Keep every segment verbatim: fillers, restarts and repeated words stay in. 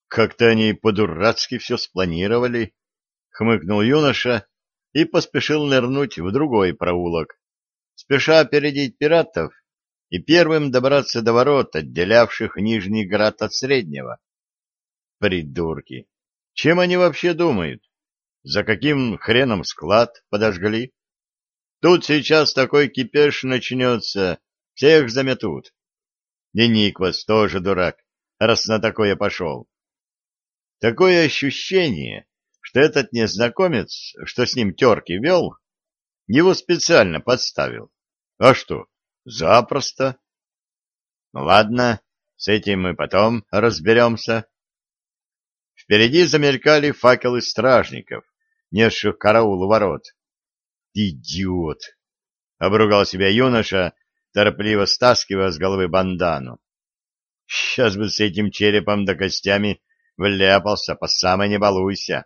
Как-то они по-дурацки все спланировали, — хмыкнул юноша и поспешил нырнуть в другой проулок, спеша опередить пиратов и первым добраться до ворот, отделявших Нижний Град от Среднего. Придурки! Чем они вообще думают? За каким хреном склад подожгли? Тут сейчас такой кипеш начнется, всех заметут. И Никвас тоже дурак, раз на такое пошел. Такое ощущение, что этот незнакомец, что с ним терки вел, его специально подставил. А что, запросто. Ну ладно, с этим мы потом разберемся. Впереди замелькали факелы стражников, несших караул у ворот. «Идиот!» — обругал себя юноша, торопливо стаскивая с головы бандану. «Сейчас бы с этим черепом да костями вляпался, по самой не балуйся».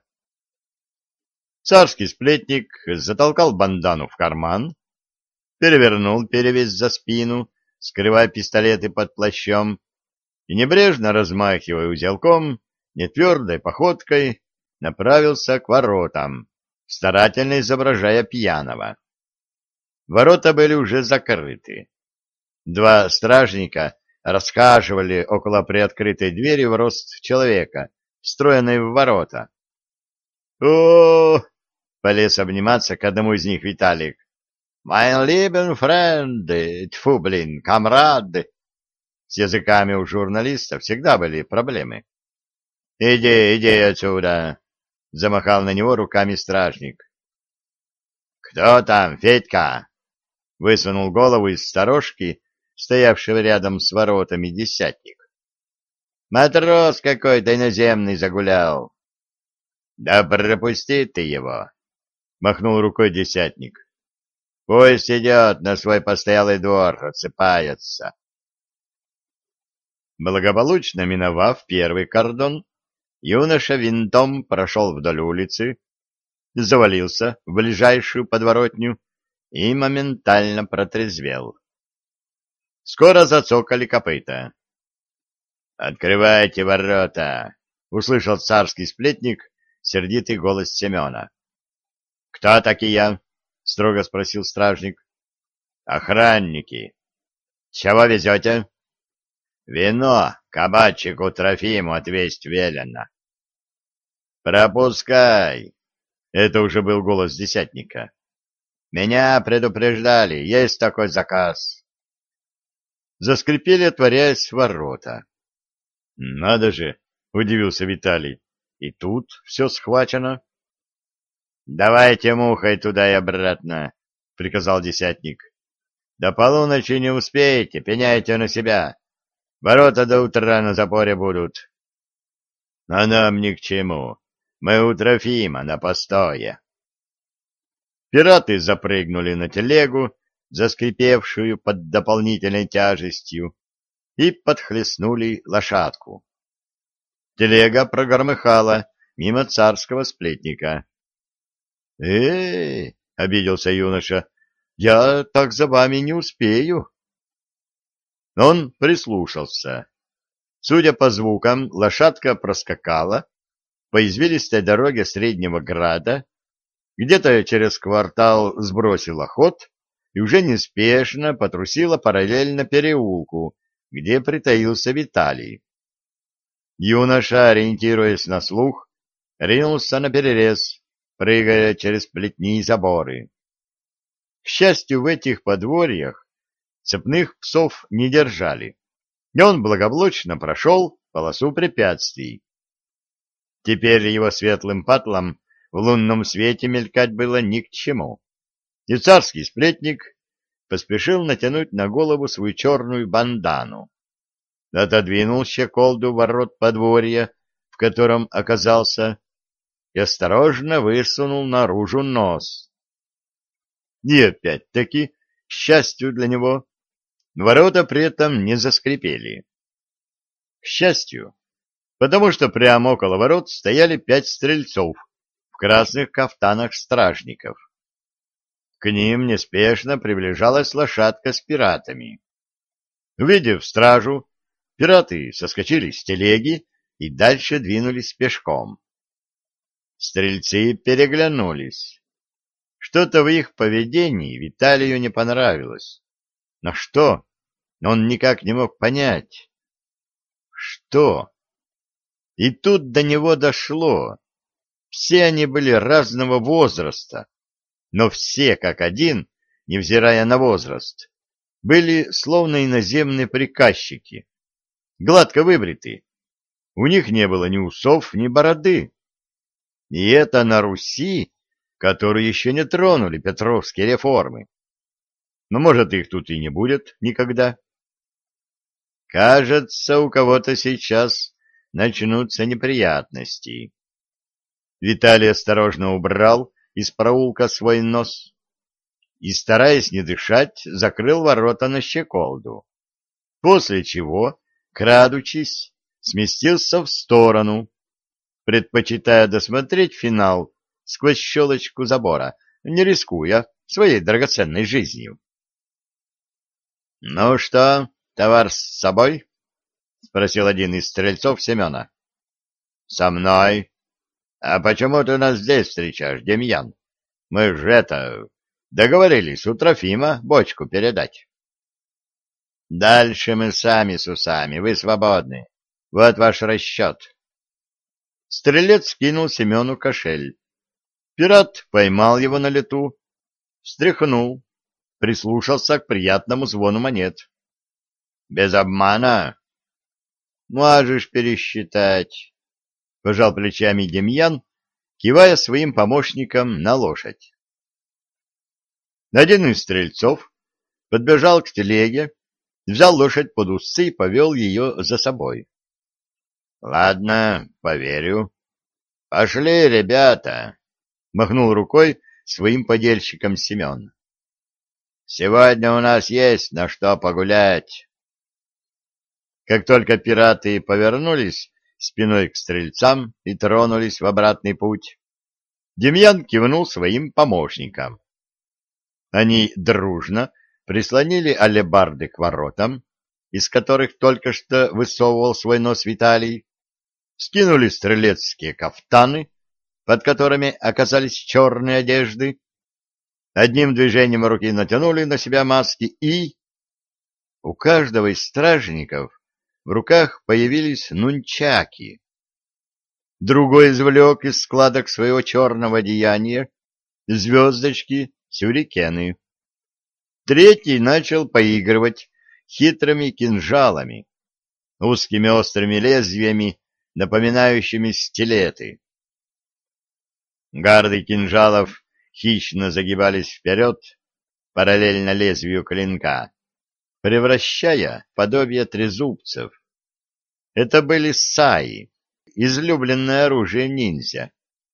Царский сплетник затолкал бандану в карман, перевернул перевязь за спину, скрывая пистолеты под плащом, и, небрежно размахивая узелком, нетвердой походкой направился к воротам, старательно изображая пьяного. Ворота были уже закрыты. Два стражника расхаживали около приоткрытой двери в рост человека, встроенной в ворота. о, -о, -о полез обниматься к одному из них Виталик. «Mein lieben Freund, тьфу, блин, камрад!» С языками у журналистов всегда были проблемы. «Иди, иди отсюда!» — замахал на него руками стражник. «Кто там, Федька?» — высунул голову из сторожки, стоявшего рядом с воротами десятник. «Матрос какой-то иноземный загулял». «Да пропусти ты его!» — махнул рукой десятник. «Пусть идет на свой постоялый двор, отсыпается». Благополучно миновав первый кордон, юноша винтом прошел вдоль улицы, завалился в ближайшую подворотню и моментально протрезвел. Скоро зацокали копыта. «Открывайте ворота!» — услышал царский сплетник сердитый голос Семена. «Кто такие?» — строго спросил стражник. «Охранники. Чего везете?» «Вино кабачику Трофиму отвесть велено». «Пропускай!» — это уже был голос десятника. «Меня предупреждали, есть такой заказ». Заскрипели, отворяясь ворота. «Надо же!» — удивился Виталий. «И тут все схвачено». «Давайте мухой туда и обратно», — приказал десятник. «До полуночи не успеете, пеняйте на себя. Ворота до утра на запоре будут». «А нам ни к чему. Мы у Трофима на постое». Пираты запрыгнули на телегу, заскрипевшую под дополнительной тяжестью, и подхлестнули лошадку. Телега прогромыхала мимо царского сплетника. «Э-э-э!» — обиделся юноша. «Я так за вами не успею». Он прислушался. Судя по звукам, лошадка проскакала по извилистой дороге Среднего Града, где-то через квартал сбросила ход и уже неспешно потрусила параллельно переулку, где притаился Виталий. Юноша, ориентируясь на слух, ринулся наперерез, прыгая через плетни и заборы. К счастью, в этих подворьях цепных псов не держали, и он благополучно прошел полосу препятствий. Теперь его светлым патлам в лунном свете мелькать было ни к чему, и царский сплетник поспешил натянуть на голову свою черную бандану, отодвинул щеколду ворот подворья, в котором оказался, и осторожно высунул наружу нос. И опять-таки, к счастью для него, ворота при этом не заскрипели. К счастью, потому что прямо около ворот стояли пять стрельцов в красных кафтанах стражников. К ним неспешно приближалась лошадка с пиратами. Увидев стражу, пираты соскочили с телеги и дальше двинулись пешком. Стрельцы переглянулись. Что-то в их поведении Виталию не понравилось. Но что? Он никак не мог понять. Что? И тут до него дошло. Все они были разного возраста, но все как один, невзирая на возраст, были словно иноземные приказчики, гладко выбритые. У них не было ни усов, ни бороды. И это на Руси, которую еще не тронули петровские реформы. Но, может, их тут и не будет никогда. Кажется, у кого-то сейчас начнутся неприятности. Виталий осторожно убрал из проулка свой нос и, стараясь не дышать, закрыл ворота на щеколду, после чего, крадучись, сместился в сторону, предпочитая досмотреть финал сквозь щелочку забора, не рискуя своей драгоценной жизнью. — Ну что, товар с собой? — спросил один из стрельцов Семена. — Со мной. — А почему ты нас здесь встречаешь, Демьян? Мы же это... договорились у Трофима бочку передать. — Дальше мы сами с усами, вы свободны. Вот ваш расчет. Стрелец кинул Семену кошель. Пират поймал его на лету, встряхнул, прислушался к приятному звону монет. — Без обмана? — Можешь пересчитать, — пожал плечами Демьян, кивая своим помощникам на лошадь. Один из стрельцов подбежал к телеге, взял лошадь под усы и повел ее за собой. — Ладно, поверю. — Пошли, ребята, — махнул рукой своим подельщикам Семен. — Сегодня у нас есть на что погулять. Как только пираты повернулись спиной к стрельцам и тронулись в обратный путь, Демьян кивнул своим помощникам. Они дружно прислонили алебарды к воротам, из которых только что высовывал свой нос Виталий, скинули стрелецкие кафтаны, под которыми оказались черные одежды, одним движением руки натянули на себя маски и... У каждого из стражников в руках появились нунчаки. Другой извлек из складок своего черного одеяния звездочки, сюрикены. Третий начал поигрывать хитрыми кинжалами, узкими острыми лезвиями, напоминающими стилеты. Гарды кинжалов хищно загибались вперед, параллельно лезвию клинка, превращая в подобие трезубцев. Это были саи, излюбленное оружие ниндзя.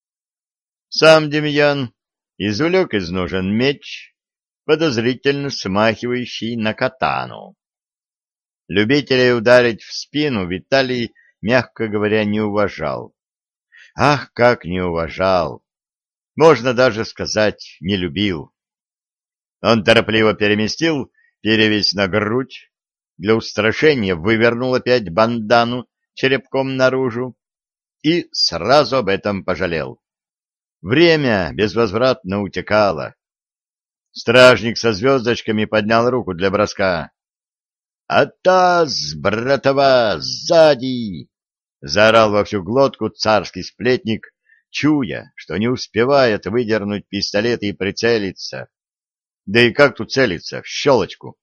Сам Демьян извлек из ножен меч, подозрительно смахивающий на катану. Любителей ударить в спину Виталий, мягко говоря, не уважал. Ах, как не уважал! Можно даже сказать, не любил. Он торопливо переместил перевязь на грудь, для устрашения вывернул опять бандану черепком наружу и сразу об этом пожалел. Время безвозвратно утекало. Стражник со звездочками поднял руку для броска. «Атас, братова, сзади!» — заорал во всю глотку царский сплетник, чуя, что не успевает выдернуть пистолет и прицелиться. Да и как тут целиться? В щелочку.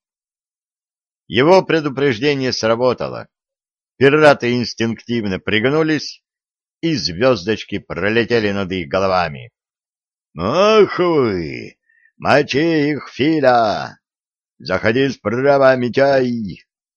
Его предупреждение сработало. Пираты инстинктивно пригнулись, и звездочки пролетели над их головами. «Ах вы! Мочи их, Филя! Заходи справа, Митяй!»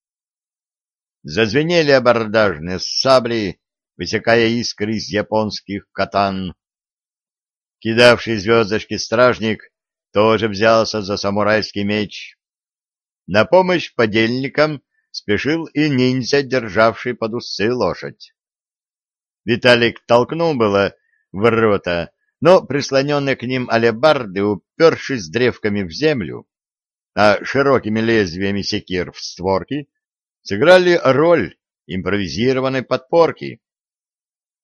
Зазвенели абордажные сабли, высекая искры из японских катан. Кидавший звездочки стражник тоже взялся за самурайский меч. На помощь подельникам спешил и ниндзя, державший под усы лошадь. Виталик толкнул было в ворота, но прислоненные к ним алебарды, упершись древками в землю, а широкими лезвиями секир в створки, сыграли роль импровизированной подпорки,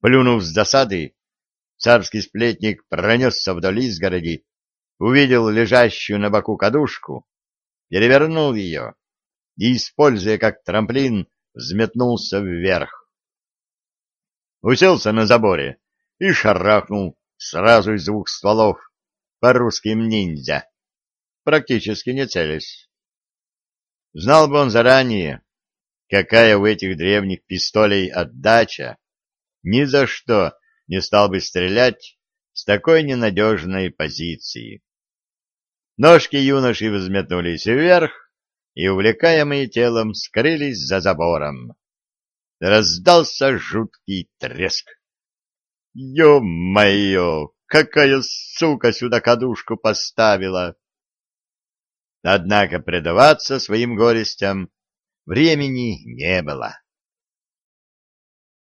Плюнув с досады, царский сплетник пронесся вдоль изгороди, увидел лежащую на боку кадушку, перевернул ее и, используя как трамплин, взметнулся вверх. Уселся на заборе и шарахнул сразу из двух стволов по русским ниндзя, практически не целясь. Знал бы он заранее, какая у этих древних пистолей отдача, ни за что не стал бы стрелять с такой ненадежной позиции. Ножки юноши взметнулись вверх и, увлекаемые телом, скрылись за забором. Раздался жуткий треск. Ё-моё, какая сука сюда кадушку поставила! Однако предаваться своим горестям времени не было.